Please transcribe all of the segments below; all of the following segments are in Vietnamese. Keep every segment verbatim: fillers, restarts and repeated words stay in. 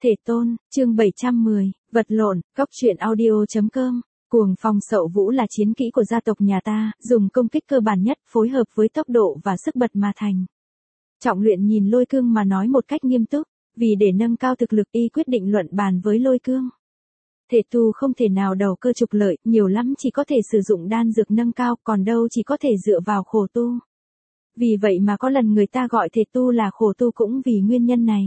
Thể tôn, chương bảy trăm mười, vật lộn, góc truyện audio chấm com. Cuồng phong sậu vũ là chiến kỹ của gia tộc nhà ta, dùng công kích cơ bản nhất, phối hợp với tốc độ và sức bật mà thành. Trọng Luyện nhìn Lôi Cương mà nói một cách nghiêm túc, vì để nâng cao thực lực y quyết định luận bàn với Lôi Cương. Thể tu không thể nào đầu cơ trục lợi, nhiều lắm chỉ có thể sử dụng đan dược nâng cao, còn đâu chỉ có thể dựa vào khổ tu. Vì vậy mà có lần người ta gọi thể tu là khổ tu cũng vì nguyên nhân này.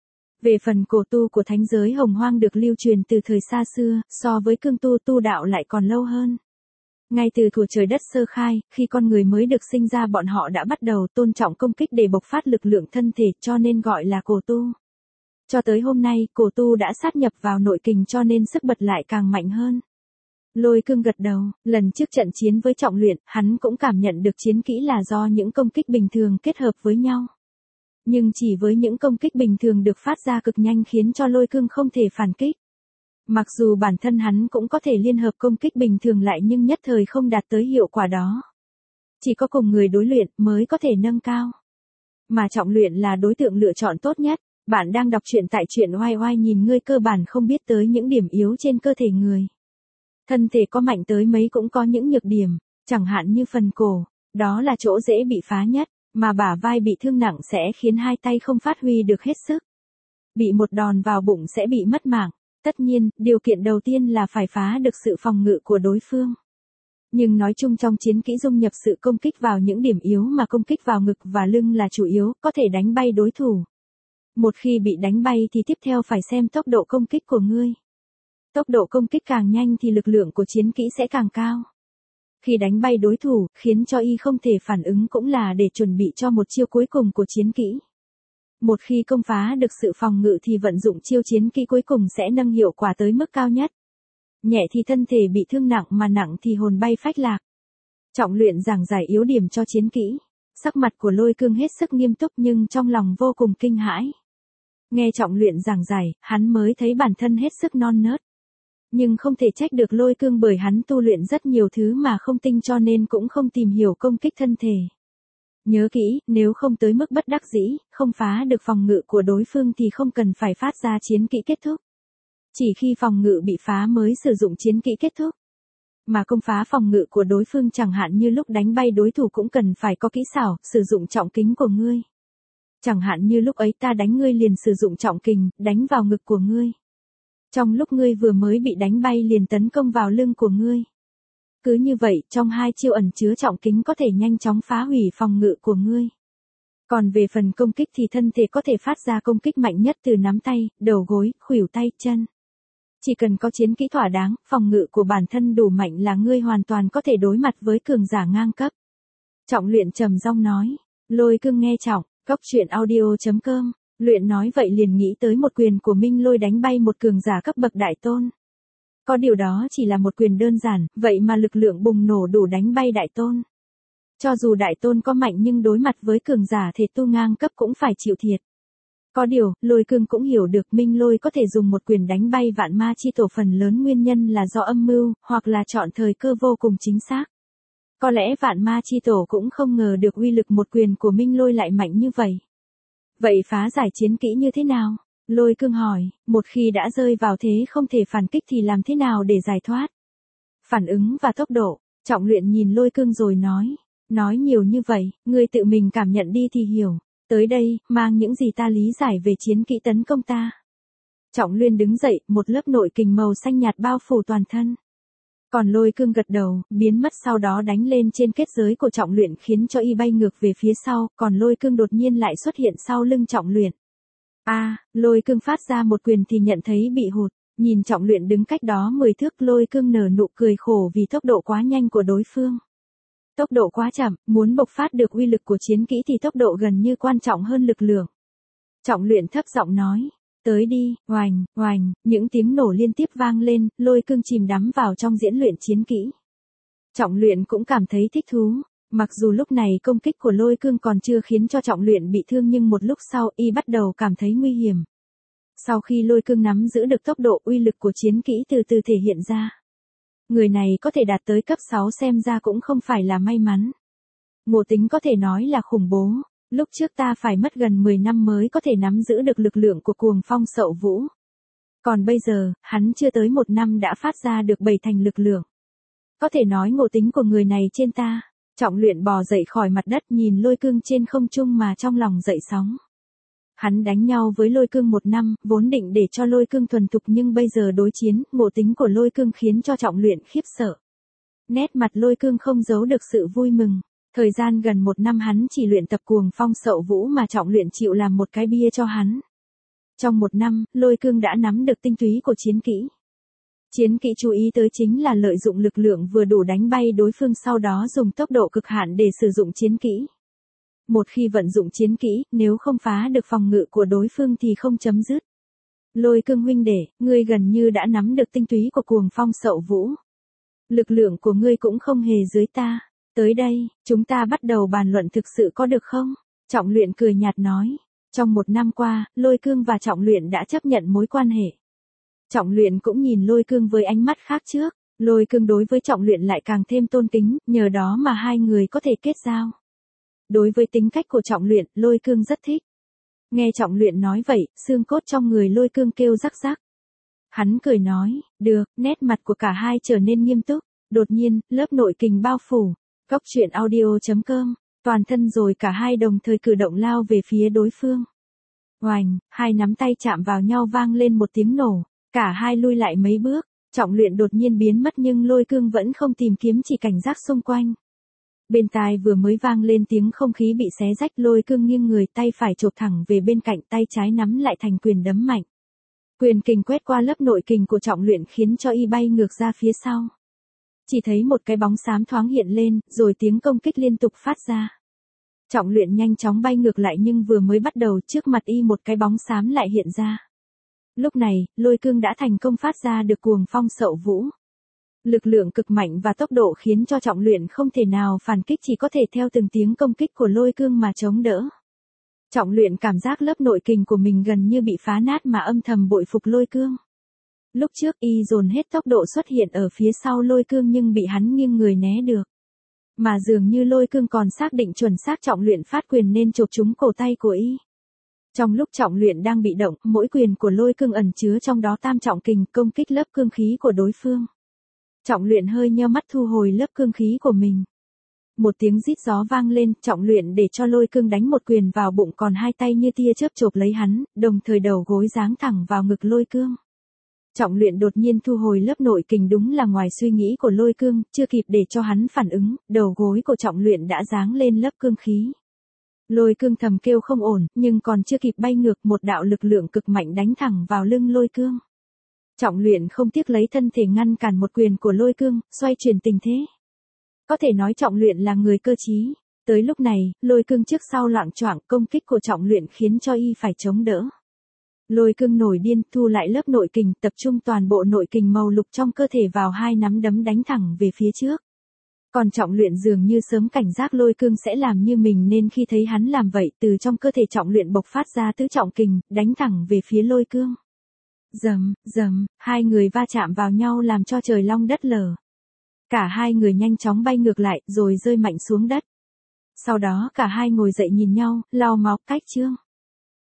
Về phần cổ tu của thánh giới Hồng Hoang được lưu truyền từ thời xa xưa, so với cương tu tu đạo lại còn lâu hơn. Ngay từ thuở trời đất sơ khai, khi con người mới được sinh ra bọn họ đã bắt đầu tôn trọng công kích để bộc phát lực lượng thân thể cho nên gọi là cổ tu. Cho tới hôm nay, cổ tu đã sát nhập vào nội kình cho nên sức bật lại càng mạnh hơn. Lôi Cương gật đầu, lần trước trận chiến với Trọng Luyện, hắn cũng cảm nhận được chiến kỹ là do những công kích bình thường kết hợp với nhau. Nhưng chỉ với những công kích bình thường được phát ra cực nhanh khiến cho Lôi Cương không thể phản kích. Mặc dù bản thân hắn cũng có thể liên hợp công kích bình thường lại nhưng nhất thời không đạt tới hiệu quả đó. Chỉ có cùng người đối luyện mới có thể nâng cao. Mà Trọng Luyện là đối tượng lựa chọn tốt nhất. Bạn đang đọc truyện tại truyện oai oai nhìn ngươi cơ bản không biết tới những điểm yếu trên cơ thể người. Thân thể có mạnh tới mấy cũng có những nhược điểm, chẳng hạn như phần cổ, đó là chỗ dễ bị phá nhất. Mà bả vai bị thương nặng sẽ khiến hai tay không phát huy được hết sức. Bị một đòn vào bụng sẽ bị mất mạng. Tất nhiên, điều kiện đầu tiên là phải phá được sự phòng ngự của đối phương. Nhưng nói chung trong chiến kỹ dung nhập sự công kích vào những điểm yếu mà công kích vào ngực và lưng là chủ yếu, có thể đánh bay đối thủ. Một khi bị đánh bay thì tiếp theo phải xem tốc độ công kích của ngươi. Tốc độ công kích càng nhanh thì lực lượng của chiến kỹ sẽ càng cao. Khi đánh bay đối thủ, khiến cho y không thể phản ứng cũng là để chuẩn bị cho một chiêu cuối cùng của chiến kỹ. Một khi công phá được sự phòng ngự thì vận dụng chiêu chiến kỹ cuối cùng sẽ nâng hiệu quả tới mức cao nhất. Nhẹ thì thân thể bị thương nặng mà nặng thì hồn bay phách lạc. Trọng Luyện giảng giải yếu điểm cho chiến kỹ. Sắc mặt của Lôi Cương hết sức nghiêm túc nhưng trong lòng vô cùng kinh hãi. Nghe Trọng Luyện giảng giải, hắn mới thấy bản thân hết sức non nớt. Nhưng không thể trách được Lôi Cương bởi hắn tu luyện rất nhiều thứ mà không tinh cho nên cũng không tìm hiểu công kích thân thể. Nhớ kỹ, nếu không tới mức bất đắc dĩ, không phá được phòng ngự của đối phương thì không cần phải phát ra chiến kỹ kết thúc. Chỉ khi phòng ngự bị phá mới sử dụng chiến kỹ kết thúc. Mà công phá phòng ngự của đối phương chẳng hạn như lúc đánh bay đối thủ cũng cần phải có kỹ xảo, sử dụng trọng kính của ngươi. Chẳng hạn như lúc ấy ta đánh ngươi liền sử dụng trọng kình, đánh vào ngực của ngươi. Trong lúc ngươi vừa mới bị đánh bay liền tấn công vào lưng của ngươi. Cứ như vậy, trong hai chiêu ẩn chứa trọng kính có thể nhanh chóng phá hủy phòng ngự của ngươi. Còn về phần công kích thì thân thể có thể phát ra công kích mạnh nhất từ nắm tay, đầu gối, khuỷu tay, chân. Chỉ cần có chiến kỹ thỏa đáng, phòng ngự của bản thân đủ mạnh là ngươi hoàn toàn có thể đối mặt với cường giả ngang cấp. Trọng Luyện trầm giọng nói. Lôi Cương nghe Trọng, góc truyện audio chấm com. Luyện nói vậy liền nghĩ tới một quyền của Minh Lôi đánh bay một cường giả cấp bậc đại tôn. Có điều đó chỉ là một quyền đơn giản, vậy mà lực lượng bùng nổ đủ đánh bay đại tôn. Cho dù đại tôn có mạnh nhưng đối mặt với cường giả thể tu ngang cấp cũng phải chịu thiệt. Có điều, Lôi Cương cũng hiểu được Minh Lôi có thể dùng một quyền đánh bay vạn ma chi tổ phần lớn nguyên nhân là do âm mưu, hoặc là chọn thời cơ vô cùng chính xác. Có lẽ vạn ma chi tổ cũng không ngờ được uy lực một quyền của Minh Lôi lại mạnh như vậy. Vậy phá giải chiến kỹ như thế nào? Lôi Cương hỏi, một khi đã rơi vào thế không thể phản kích thì làm thế nào để giải thoát? Phản ứng và tốc độ. Trọng Luyện nhìn Lôi Cương rồi nói, nói nhiều như vậy, ngươi tự mình cảm nhận đi thì hiểu. Tới đây, mang những gì ta lý giải về chiến kỹ tấn công ta. Trọng Luyện đứng dậy, một lớp nội kình màu xanh nhạt bao phủ toàn thân. Còn Lôi Cương gật đầu, biến mất sau đó đánh lên trên kết giới của Trọng Luyện khiến cho y bay ngược về phía sau, còn Lôi Cương đột nhiên lại xuất hiện sau lưng Trọng Luyện. A, à, Lôi Cương phát ra một quyền thì nhận thấy bị hụt, nhìn Trọng Luyện đứng cách đó mười thước Lôi Cương nở nụ cười khổ vì tốc độ quá nhanh của đối phương. Tốc độ quá chậm, muốn bộc phát được uy lực của chiến kỹ thì tốc độ gần như quan trọng hơn lực lượng. Trọng Luyện thấp giọng nói. Tới đi, oành, oành, những tiếng nổ liên tiếp vang lên, Lôi Cương chìm đắm vào trong diễn luyện chiến kỹ. Trọng Luyện cũng cảm thấy thích thú, mặc dù lúc này công kích của Lôi Cương còn chưa khiến cho Trọng Luyện bị thương nhưng một lúc sau y bắt đầu cảm thấy nguy hiểm. Sau khi Lôi Cương nắm giữ được tốc độ uy lực của chiến kỹ từ từ thể hiện ra. Người này có thể đạt tới cấp sáu xem ra cũng không phải là may mắn. Ngộ tính có thể nói là khủng bố. Lúc trước ta phải mất gần mười năm mới có thể nắm giữ được lực lượng của cuồng phong sậu vũ, Còn bây giờ, hắn chưa tới một năm đã phát ra được bảy thành lực lượng. Có thể nói ngộ tính của người này trên ta. Trọng Luyện bò dậy khỏi mặt đất nhìn Lôi Cương trên không trung mà trong lòng dậy sóng. Hắn đánh nhau với Lôi Cương một năm, vốn định để cho Lôi Cương thuần thục nhưng bây giờ đối chiến, ngộ tính của Lôi Cương khiến cho Trọng Luyện khiếp sợ. Nét mặt Lôi Cương không giấu được sự vui mừng. Thời gian gần một năm hắn chỉ luyện tập Cuồng Phong Sậu Vũ mà Trọng Luyện chịu làm một cái bia cho hắn. Trong một năm, Lôi Cương đã nắm được tinh túy của chiến kỹ. Chiến kỹ chú ý tới chính là lợi dụng lực lượng vừa đủ đánh bay đối phương, sau đó dùng tốc độ cực hạn để sử dụng chiến kỹ. Một khi vận dụng chiến kỹ, nếu không phá được phòng ngự của đối phương thì không chấm dứt. Lôi Cương huynh đệ, ngươi gần như đã nắm được tinh túy của Cuồng Phong Sậu Vũ. Lực lượng của ngươi cũng không hề dưới ta. Tới đây, chúng ta bắt đầu bàn luận thực sự có được không? Trọng Luyện cười nhạt nói. Trong một năm qua, Lôi Cương và Trọng Luyện đã chấp nhận mối quan hệ. Trọng Luyện cũng nhìn Lôi Cương với ánh mắt khác trước. Lôi Cương đối với Trọng Luyện lại càng thêm tôn kính, nhờ đó mà hai người có thể kết giao. Đối với tính cách của Trọng Luyện, Lôi Cương rất thích. Nghe Trọng Luyện nói vậy, xương cốt trong người Lôi Cương kêu rắc rắc. Hắn cười nói, được, nét mặt của cả hai trở nên nghiêm túc. Đột nhiên, lớp nội kình bao phủ. Góc truyện audio chấm com, toàn thân rồi cả hai đồng thời cử động lao về phía đối phương. Oành, hai nắm tay chạm vào nhau vang lên một tiếng nổ, cả hai lui lại mấy bước, Trọng Luyện đột nhiên biến mất nhưng Lôi Cương vẫn không tìm kiếm, chỉ cảnh giác xung quanh. Bên tai vừa mới vang lên tiếng không khí bị xé rách, Lôi Cương nghiêng người, tay phải chộp thẳng về bên cạnh, tay trái nắm lại thành quyền đấm mạnh. Quyền kình quét qua lớp nội kình của Trọng Luyện khiến cho y bay ngược ra phía sau. Chỉ thấy một cái bóng xám thoáng hiện lên, rồi tiếng công kích liên tục phát ra. Trọng Luyện nhanh chóng bay ngược lại nhưng vừa mới bắt đầu, trước mặt y một cái bóng xám lại hiện ra. Lúc này, Lôi Cương đã thành công phát ra được Cuồng Phong Sậu Vũ. Lực lượng cực mạnh và tốc độ khiến cho Trọng Luyện không thể nào phản kích, chỉ có thể theo từng tiếng công kích của Lôi Cương mà chống đỡ. Trọng Luyện cảm giác lớp nội kình của mình gần như bị phá nát mà âm thầm bội phục Lôi Cương. Lúc trước y dồn hết tốc độ xuất hiện ở phía sau Lôi Cương nhưng bị hắn nghiêng người né được. Mà dường như Lôi Cương còn xác định chuẩn xác Trọng Luyện phát quyền nên chộp trúng cổ tay của y. Trong lúc Trọng Luyện đang bị động, mỗi quyền của Lôi Cương ẩn chứa trong đó tam trọng kình, công kích lớp cương khí của đối phương. Trọng Luyện hơi nheo mắt thu hồi lớp cương khí của mình. Một tiếng rít gió vang lên, Trọng Luyện để cho Lôi Cương đánh một quyền vào bụng, còn hai tay như tia chớp chộp lấy hắn, đồng thời đầu gối giáng thẳng vào ngực Lôi Cương. Trọng Luyện đột nhiên thu hồi lớp nội kình, đúng là ngoài suy nghĩ của Lôi Cương, chưa kịp để cho hắn phản ứng, đầu gối của Trọng Luyện đã giáng lên lớp cương khí. Lôi Cương thầm kêu không ổn, nhưng còn chưa kịp bay ngược, một đạo lực lượng cực mạnh đánh thẳng vào lưng Lôi Cương. Trọng Luyện không tiếc lấy thân thể ngăn cản một quyền của Lôi Cương, xoay chuyển tình thế. Có thể nói Trọng Luyện là người cơ trí. Tới lúc này, Lôi Cương trước sau loạng choạng, công kích của Trọng Luyện khiến cho y phải chống đỡ. Lôi Cương nổi điên, thu lại lớp nội kình, tập trung toàn bộ nội kình màu lục trong cơ thể vào hai nắm đấm đánh thẳng về phía trước. Còn Trọng Luyện dường như sớm cảnh giác Lôi Cương sẽ làm như mình nên khi thấy hắn làm vậy, từ trong cơ thể Trọng Luyện bộc phát ra tứ trọng kình, đánh thẳng về phía Lôi Cương. Rầm, rầm, hai người va chạm vào nhau làm cho trời long đất lở. Cả hai người nhanh chóng bay ngược lại, rồi rơi mạnh xuống đất. Sau đó cả hai ngồi dậy nhìn nhau, lau máu, cách chương.